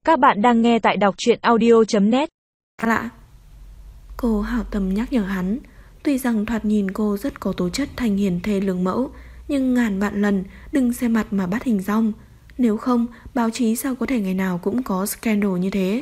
Các bạn đang nghe tại đọc truyện audio.net. Lạ. Cô hảo tâm nhắc nhở hắn. Tuy rằng thoạt nhìn cô rất có tố chất thành hiền thê lương mẫu, nhưng ngàn vạn lần đừng xem mặt mà bắt hình dong. Nếu không, báo chí sao có thể ngày nào cũng có scandal như thế.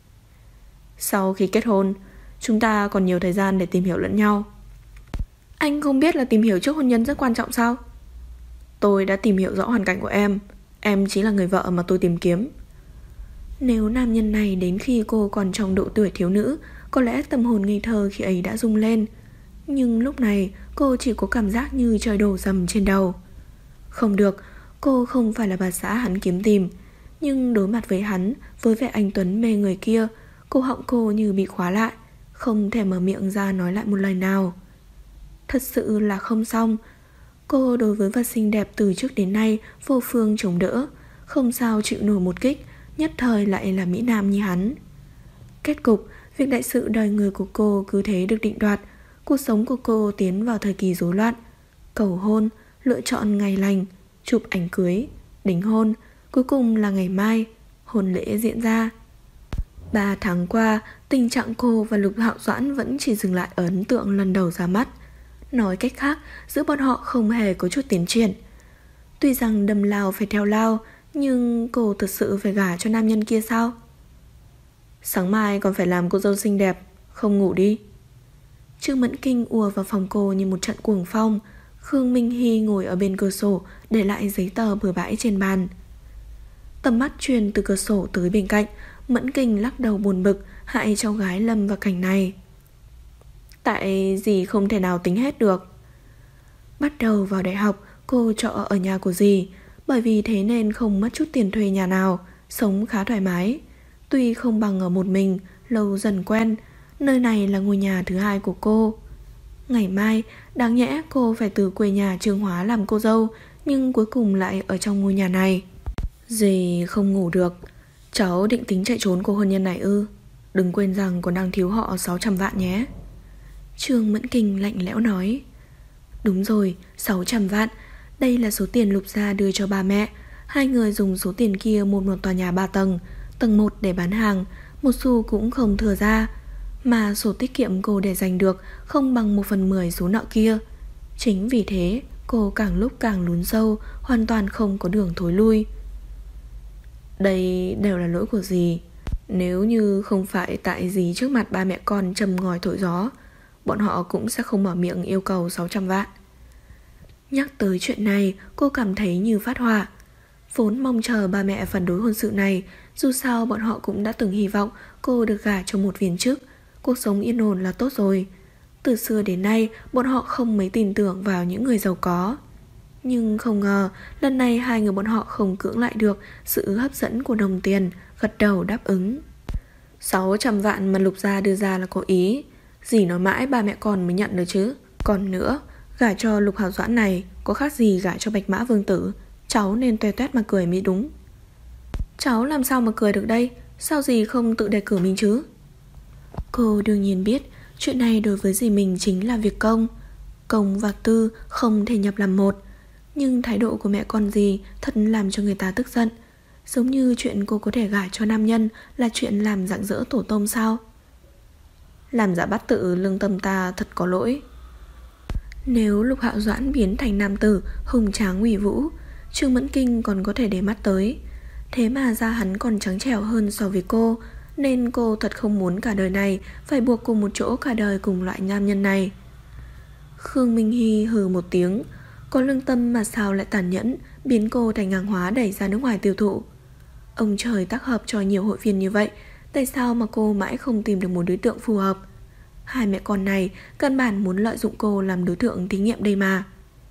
Sau khi kết hôn, chúng ta còn nhiều thời gian để tìm hiểu lẫn nhau. Anh không biết là tìm hiểu trước hôn nhân rất quan trọng sao? Tôi đã tìm hiểu rõ hoàn cảnh của em chính là người vợ mà tôi tìm kiếm. Nếu nam nhân này đến khi cô còn trong độ tuổi thiếu nữ, có lẽ tâm hồn ngây thơ khi ấy đã rung lên. Nhưng lúc này cô chỉ có cảm giác như trời đổ dầm trên đầu. Không được, cô không phải là bà xã hắn kiếm tìm. Nhưng đối mặt với hắn, với vẻ anh tuấn mê người kia, cổ họng cô như bị khóa lại, không thể mở miệng ra nói lại một lời nào. Thật sự là không xong. Cô đối với vật xinh đẹp từ trước đến nay vô phương chống đỡ, không sao chịu nổi một kích, nhất thời lại là mỹ nam như hắn. Kết cục, việc đại sự đời người của cô cứ thế được định đoạt. Cuộc sống của cô tiến vào thời kỳ rối loạn. Cầu hôn, lựa chọn ngày lành, chụp ảnh cưới, đính hôn, cuối cùng là ngày mai hôn lễ diễn ra. 3 tháng qua, tình trạng cô và Lục Hạo Doãn vẫn chỉ dừng lại ở ấn tượng lần đầu ra mắt. Nói cách khác, giữa bọn họ không hề có chút tiến triển. Tuy rằng đâm lao phải theo lao, nhưng cô thật sự phải gả cho nam nhân kia sao? Sáng mai còn phải làm cô dâu xinh đẹp, không ngủ đi. Trương Mẫn Kinh ùa vào phòng cô như một trận cuồng phong. Khương Minh Hy ngồi ở bên cửa sổ, để lại giấy tờ bừa bãi trên bàn. Tầm mắt truyền từ cửa sổ tới bên cạnh. Mẫn Kinh lắc đầu buồn bực, hại cháu gái lâm vào cảnh này. Tại dì không thể nào tính hết được. Bắt đầu vào đại học, cô trọ ở nhà của dì, bởi vì thế nên không mất chút tiền thuê nhà nào, sống khá thoải mái. Tuy không bằng ở một mình, lâu dần quen. Nơi này là ngôi nhà thứ hai của cô. Ngày mai, đáng nhẽ cô phải từ quê nhà Trương Hóa làm cô dâu, nhưng cuối cùng lại ở trong ngôi nhà này. Dì không ngủ được. Cháu định tính chạy trốn của hôn nhân này ư? Đừng quên rằng còn đang thiếu họ 600 vạn nhé. Trương Mẫn Kinh lạnh lẽo nói. Đúng rồi, 600 vạn. Đây là số tiền Lục gia đưa cho ba mẹ. Hai người dùng số tiền kia mua một tòa nhà 3 tầng, tầng 1 để bán hàng, một xu cũng không thừa ra. Mà sổ tiết kiệm cô để dành được không bằng 1/10 số nợ kia. Chính vì thế cô càng lúc càng lún sâu, hoàn toàn không có đường thối lui. Đây đều là lỗi của dì. Nếu như không phải tại dì trước mặt ba mẹ con châm ngòi thổi gió, bọn họ cũng sẽ không mở miệng yêu cầu 600 vạn. Nhắc tới chuyện này, cô cảm thấy như phát hỏa. Vốn mong chờ ba mẹ phản đối hôn sự này, dù sao bọn họ cũng đã từng hy vọng cô được gả cho một viên chức. Cuộc sống yên ổn là tốt rồi. Từ xưa đến nay, bọn họ không mấy tin tưởng vào những người giàu có. Nhưng không ngờ, lần này hai người bọn họ không cưỡng lại được sự hấp dẫn của đồng tiền, gật đầu đáp ứng. 600 vạn mà Lục gia đưa ra là có ý. Dì nói mãi ba mẹ con mới nhận được chứ. Còn nữa, gả cho Lục Hạo Doãn này có khác gì gả cho Bạch Mã Vương Tử. Cháu nên toe toét mà cười mới đúng. Cháu làm sao mà cười được đây? Sao dì không tự đề cử mình chứ? Cô đương nhiên biết chuyện này đối với dì mình chính là việc công. Công và tư không thể nhập làm một. Nhưng thái độ của mẹ con dì thật làm cho người ta tức giận. Giống như chuyện cô có thể gả cho nam nhân là chuyện làm rạng rỡ tổ tông sao? Làm giả bắt tự lương tâm ta thật có lỗi. Nếu Lục Hạo Doãn biến thành nam tử hùng tráng uy vũ, Trương Mẫn Kinh còn có thể để mắt tới. Thế mà da hắn còn trắng trẻo hơn so với cô, nên cô thật không muốn cả đời này phải buộc cùng một chỗ cả đời cùng loại nam nhân này. Khương Minh Hy hừ một tiếng. Có lương tâm mà sao lại tàn nhẫn, biến cô thành hàng hóa đẩy ra nước ngoài tiêu thụ. Ông trời tác hợp cho nhiều hội viên như vậy, tại sao mà cô mãi không tìm được một đối tượng phù hợp? Hai mẹ con này căn bản muốn lợi dụng cô làm đối tượng thí nghiệm đây mà.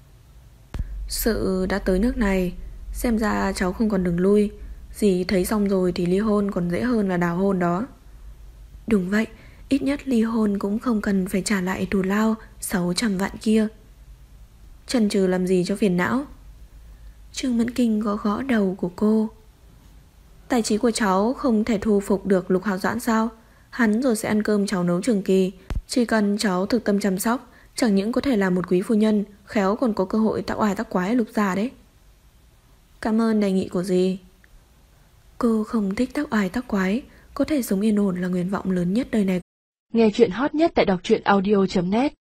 Sự đã tới nước này, xem ra cháu không còn đường lui. Dì thấy xong rồi thì ly hôn còn dễ hơn là đào hôn đó. Đúng vậy, ít nhất ly hôn cũng không cần phải trả lại thù lao 600 vạn kia. Chần chừ làm gì cho phiền não? Trương Mẫn Kinh gõ gõ đầu của cô. Tài trí của cháu không thể thu phục được Lục Hạo Doãn sao? Hắn rồi sẽ ăn cơm cháu nấu trường kỳ. Chỉ cần cháu thực tâm chăm sóc, chẳng những có thể là một quý phu nhân, khéo còn có cơ hội tác oai tác quái Lục gia đấy. Cảm ơn đề nghị của dì. Cô không thích tắc oai tắc quái, có thể sống yên ổn là nguyện vọng lớn nhất đời này. Nghe chuyện hot nhất tại đọc truyện audio.net